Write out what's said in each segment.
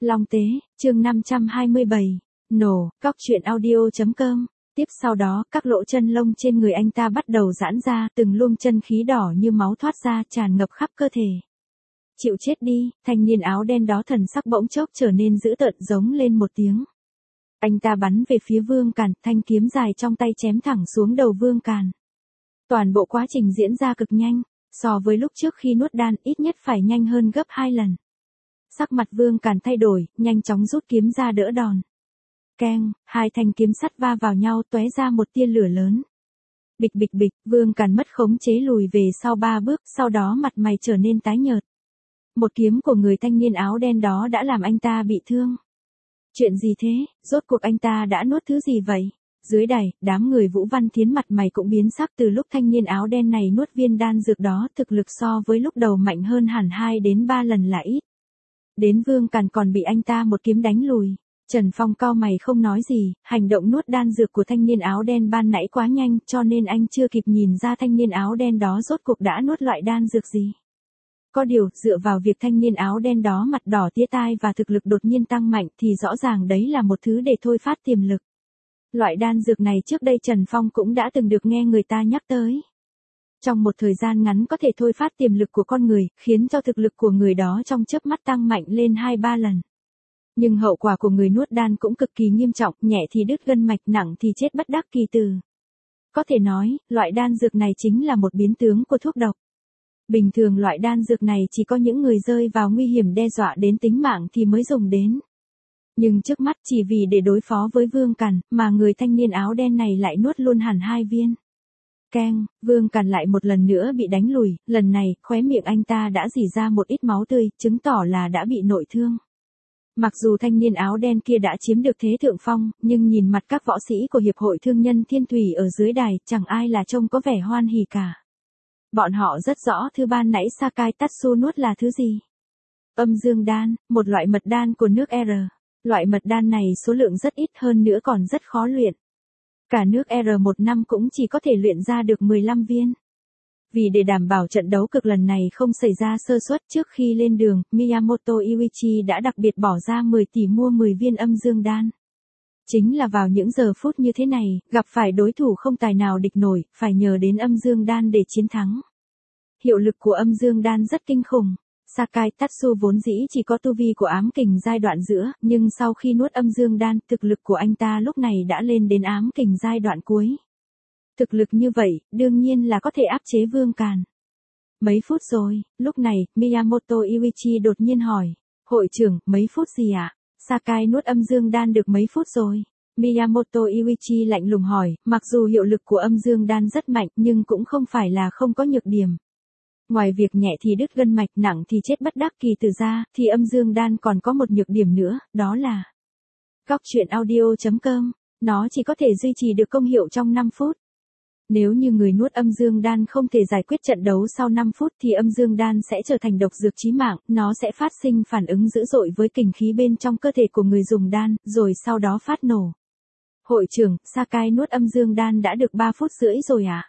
Long Tế, chương 527. Nổ, cóc truyện audio.com. Tiếp sau đó, các lỗ chân lông trên người anh ta bắt đầu giãn ra, từng luồng chân khí đỏ như máu thoát ra tràn ngập khắp cơ thể. Chịu chết đi, thanh niên áo đen đó thần sắc bỗng chốc trở nên dữ tợn giống lên một tiếng. Anh ta bắn về phía Vương Càn, thanh kiếm dài trong tay chém thẳng xuống đầu Vương Càn. Toàn bộ quá trình diễn ra cực nhanh, so với lúc trước khi nuốt đan ít nhất phải nhanh hơn gấp 2 lần. Sắc mặt Vương Càn thay đổi, nhanh chóng rút kiếm ra đỡ đòn. Keng, hai thanh kiếm sắt va vào nhau tóe ra một tia lửa lớn. Bịch bịch bịch, Vương Càn mất khống chế lùi về sau 3 bước, sau đó mặt mày trở nên tái nhợt. Một kiếm của người thanh niên áo đen đó đã làm anh ta bị thương. Chuyện gì thế, rốt cuộc anh ta đã nuốt thứ gì vậy? Dưới đài, đám người Vũ Văn Thiến mặt mày cũng biến sắc từ lúc thanh niên áo đen này nuốt viên đan dược đó, thực lực so với lúc đầu mạnh hơn hẳn 2 đến 3 lần là ít. Đến Vương Càn còn bị anh ta một kiếm đánh lùi. Trần Phong cau mày không nói gì, hành động nuốt đan dược của thanh niên áo đen ban nãy quá nhanh cho nên anh chưa kịp nhìn ra thanh niên áo đen đó rốt cuộc đã nuốt loại đan dược gì. Có điều, dựa vào việc thanh niên áo đen đó mặt đỏ tía tai và thực lực đột nhiên tăng mạnh thì rõ ràng đấy là một thứ để thôi phát tiềm lực. Loại đan dược này trước đây Trần Phong cũng đã từng được nghe người ta nhắc tới. Trong một thời gian ngắn có thể thôi phát tiềm lực của con người, khiến cho thực lực của người đó trong chớp mắt tăng mạnh lên 2-3 lần. Nhưng hậu quả của người nuốt đan cũng cực kỳ nghiêm trọng, nhẹ thì đứt gân mạch, nặng thì chết bất đắc kỳ tử. Có thể nói, loại đan dược này chính là một biến tướng của thuốc độc. Bình thường loại đan dược này chỉ có những người rơi vào nguy hiểm đe dọa đến tính mạng thì mới dùng đến. Nhưng trước mắt chỉ vì để đối phó với Vương Càn, mà người thanh niên áo đen này lại nuốt luôn hẳn 2 viên. Keng, Vương Càn lại một lần nữa bị đánh lùi, lần này, khóe miệng anh ta đã rỉ ra một ít máu tươi, chứng tỏ là đã bị nội thương. Mặc dù thanh niên áo đen kia đã chiếm được thế thượng phong, nhưng nhìn mặt các võ sĩ của Hiệp hội Thương nhân Thiên Thủy ở dưới đài, chẳng ai là trông có vẻ hoan hỉ cả. Bọn họ rất rõ thứ ban nãy Sakai Tatsu nuốt là thứ gì. Âm dương đan, một loại mật đan của nước R. Loại mật đan này số lượng rất ít, hơn nữa còn rất khó luyện. Cả nước R một năm cũng chỉ có thể luyện ra được 15 viên. Vì để đảm bảo trận đấu cực lần này không xảy ra sơ suất, trước khi lên đường, Miyamoto Iichi đã đặc biệt bỏ ra 10 tỷ mua 10 viên âm dương đan. Chính là vào những giờ phút như thế này, gặp phải đối thủ không tài nào địch nổi, phải nhờ đến âm dương đan để chiến thắng. Hiệu lực của âm dương đan rất kinh khủng. Sakai Tatsu vốn dĩ chỉ có tu vi của ám kình giai đoạn giữa, nhưng sau khi nuốt âm dương đan, thực lực của anh ta lúc này đã lên đến ám kình giai đoạn cuối. Thực lực như vậy, đương nhiên là có thể áp chế Vương Càn. Mấy phút rồi, lúc này, Miyamoto Iichi đột nhiên hỏi. Hội trưởng, mấy phút gì ạ? Sakai nuốt âm dương đan được mấy phút rồi? Miyamoto Iichi lạnh lùng hỏi, mặc dù hiệu lực của âm dương đan rất mạnh nhưng cũng không phải là không có nhược điểm. Ngoài việc nhẹ thì đứt gân mạch, nặng thì chết bất đắc kỳ tử ra, thì âm dương đan còn có một nhược điểm nữa, đó là cóc truyện audio.com, nó chỉ có thể duy trì được công hiệu trong 5 phút. Nếu như người nuốt âm dương đan không thể giải quyết trận đấu sau 5 phút thì âm dương đan sẽ trở thành độc dược chí mạng, nó sẽ phát sinh phản ứng dữ dội với kình khí bên trong cơ thể của người dùng đan, rồi sau đó phát nổ. Hội trưởng, Sakai nuốt âm dương đan đã được 3 phút rưỡi rồi ạ?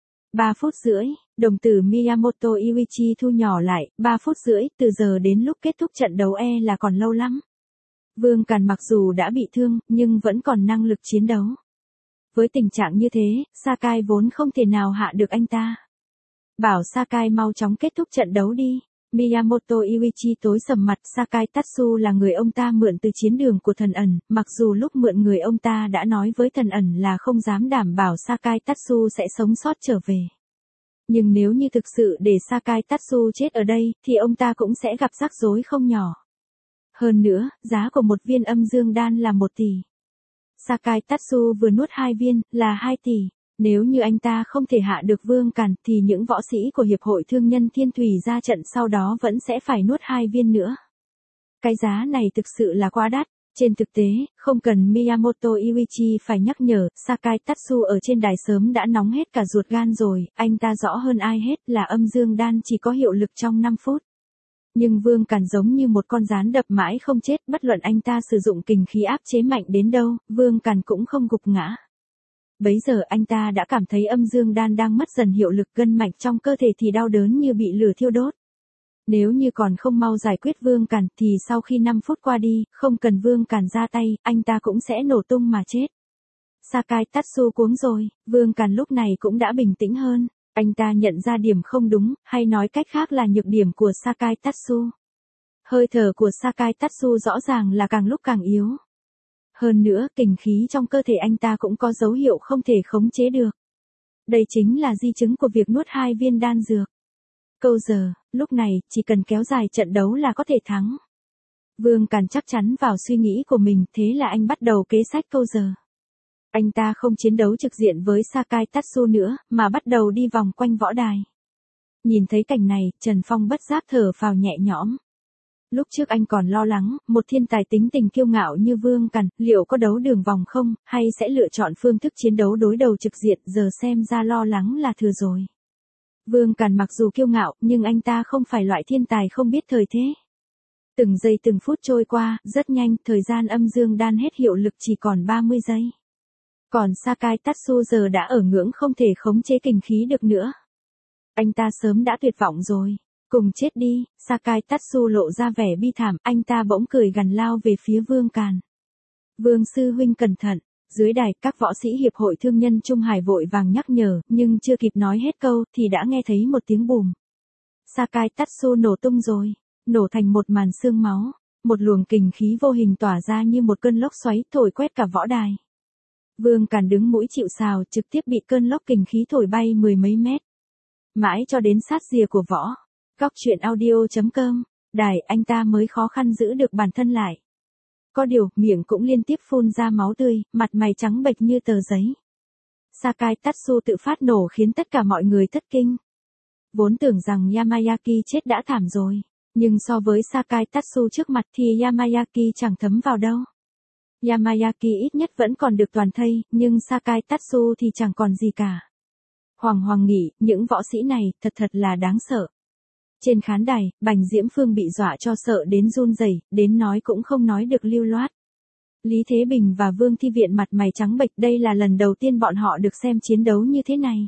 3 phút rưỡi, đồng tử Miyamoto Iichi thu nhỏ lại, 3 phút rưỡi, từ giờ đến lúc kết thúc trận đấu là còn lâu lắm. Vương Càn mặc dù đã bị thương, nhưng vẫn còn năng lực chiến đấu. Với tình trạng như thế, Sakai vốn không thể nào hạ được anh ta. Bảo Sakai mau chóng kết thúc trận đấu đi. Miyamoto Iichi tối sầm mặt, Sakai Tatsu là người ông ta mượn từ chiến đường của thần ẩn, mặc dù lúc mượn người ông ta đã nói với thần ẩn là không dám đảm bảo Sakai Tatsu sẽ sống sót trở về. Nhưng nếu như thực sự để Sakai Tatsu chết ở đây, thì ông ta cũng sẽ gặp rắc rối không nhỏ. Hơn nữa, giá của một viên âm dương đan là 1 tỷ. Sakai Tatsu vừa nuốt 2 viên, là 2 tỷ. Nếu như anh ta không thể hạ được Vương Càn, thì những võ sĩ của Hiệp hội Thương nhân Thiên Thủy ra trận sau đó vẫn sẽ phải nuốt 2 viên nữa. Cái giá này thực sự là quá đắt. Trên thực tế, không cần Miyamoto Iichi phải nhắc nhở, Sakai Tatsu ở trên đài sớm đã nóng hết cả ruột gan rồi, anh ta rõ hơn ai hết là âm dương đan chỉ có hiệu lực trong 5 phút. Nhưng Vương Càn giống như một con gián đập mãi không chết, bất luận anh ta sử dụng kình khí áp chế mạnh đến đâu, Vương Càn cũng không gục ngã. Bấy giờ anh ta đã cảm thấy âm dương đan đang mất dần hiệu lực, gân mạch trong cơ thể thì đau đớn như bị lửa thiêu đốt. Nếu như còn không mau giải quyết Vương Càn thì sau khi 5 phút qua đi, không cần Vương Càn ra tay, anh ta cũng sẽ nổ tung mà chết. Sakai Tatsu cuống rồi, Vương Càn lúc này cũng đã bình tĩnh hơn. Anh ta nhận ra điểm không đúng, hay nói cách khác là nhược điểm của Sakai Tatsu. Hơi thở của Sakai Tatsu rõ ràng là càng lúc càng yếu. Hơn nữa, kình khí trong cơ thể anh ta cũng có dấu hiệu không thể khống chế được. Đây chính là di chứng của việc nuốt 2 viên đan dược. Câu giờ, lúc này, chỉ cần kéo dài trận đấu là có thể thắng. Vương Càn chắc chắn vào suy nghĩ của mình, thế là anh bắt đầu kế sách câu giờ. Anh ta không chiến đấu trực diện với Sakai Tatsu nữa, mà bắt đầu đi vòng quanh võ đài. Nhìn thấy cảnh này, Trần Phong bất giác thở phào nhẹ nhõm. Lúc trước anh còn lo lắng, một thiên tài tính tình kiêu ngạo như Vương Càn, liệu có đấu đường vòng không, hay sẽ lựa chọn phương thức chiến đấu đối đầu trực diện, giờ xem ra lo lắng là thừa rồi. Vương Càn mặc dù kiêu ngạo, nhưng anh ta không phải loại thiên tài không biết thời thế. Từng giây từng phút trôi qua, rất nhanh, thời gian âm dương đan hết hiệu lực chỉ còn 30 giây. Còn Sakai Tatsu giờ đã ở ngưỡng không thể khống chế kình khí được nữa. Anh ta sớm đã tuyệt vọng rồi. Cùng chết đi, Sakai Tatsu lộ ra vẻ bi thảm, anh ta bỗng cười gằn lao về phía Vương Càn. Vương sư huynh cẩn thận, dưới đài các võ sĩ hiệp hội thương nhân Trung Hải vội vàng nhắc nhở, nhưng chưa kịp nói hết câu thì đã nghe thấy một tiếng bùm. Sakai Tatsu nổ tung rồi, nổ thành một màn xương máu, một luồng kình khí vô hình tỏa ra như một cơn lốc xoáy thổi quét cả võ đài. Vương Càn đứng mũi chịu sào trực tiếp bị cơn lốc kình khí thổi bay 10 mấy mét. Mãi cho đến sát rìa của võ. Góc truyện audio.com, đài anh ta mới khó khăn giữ được bản thân lại. Có điều, miệng cũng liên tiếp phun ra máu tươi, mặt mày trắng bệch như tờ giấy. Sakai Tatsu tự phát nổ khiến tất cả mọi người thất kinh. Vốn tưởng rằng Yamayaki chết đã thảm rồi, nhưng so với Sakai Tatsu trước mặt thì Yamayaki chẳng thấm vào đâu. Yamayaki ít nhất vẫn còn được toàn thây, nhưng Sakai Tatsu thì chẳng còn gì cả. Hoàng nghĩ, những võ sĩ này, thật là đáng sợ. Trên khán đài, Bành Diễm Phương bị dọa cho sợ đến run rẩy, đến nói cũng không nói được lưu loát. Lý Thế Bình và Vương Thi Viện mặt mày trắng bệch, đây là lần đầu tiên bọn họ được xem chiến đấu như thế này.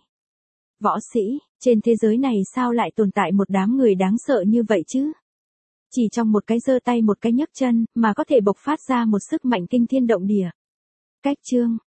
Võ sĩ, trên thế giới này sao lại tồn tại một đám người đáng sợ như vậy chứ? Chỉ trong một cái giơ tay một cái nhấc chân, mà có thể bộc phát ra một sức mạnh kinh thiên động địa. Cách chương